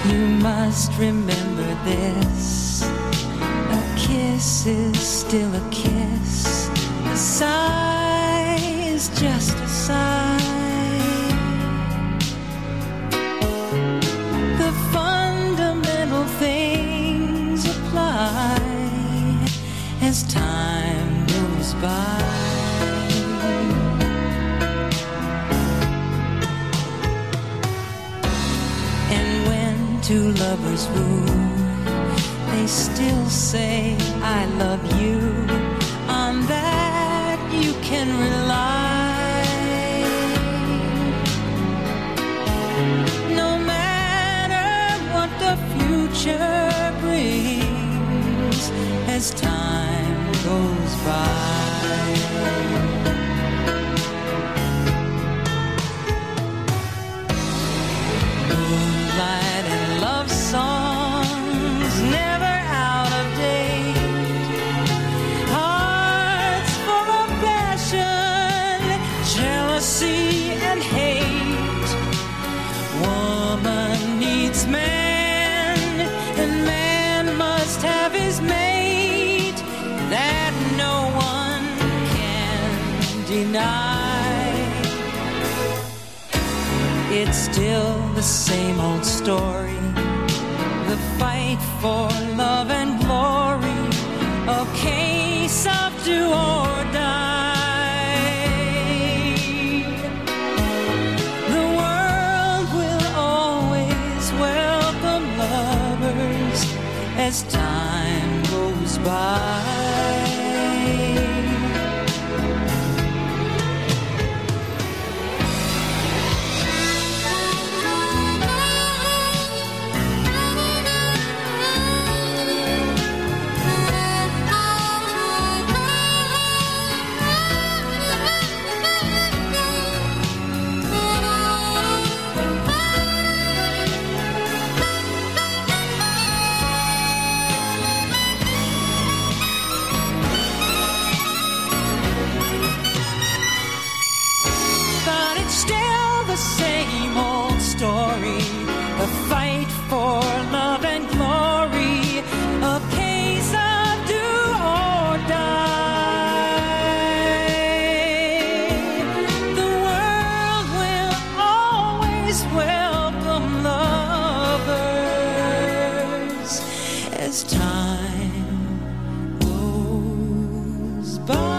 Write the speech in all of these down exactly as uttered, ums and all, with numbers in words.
You must remember this. A kiss is still a kiss. A sigh is just a sigh. The fundamental things apply as time goes by. Two lovers woo, they still say I love you. On that you can rely. No matter what the future brings as time goes by. Moonlight and love songs, never out of date. Hearts full of passion, jealousy and hate. Woman needs man, and man must have his mate. That no one can deny. It's still the same old story. The fight for love and glory, a case of do or die. The world will always welcome lovers as time goes by. Same old story, a fight for love and glory, a case of do or die. The world will always welcome lovers as time goes by.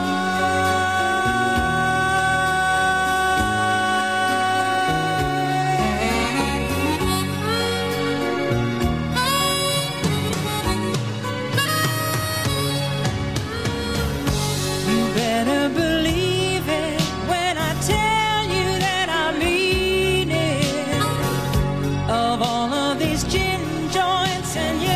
Of all of these gin joints and you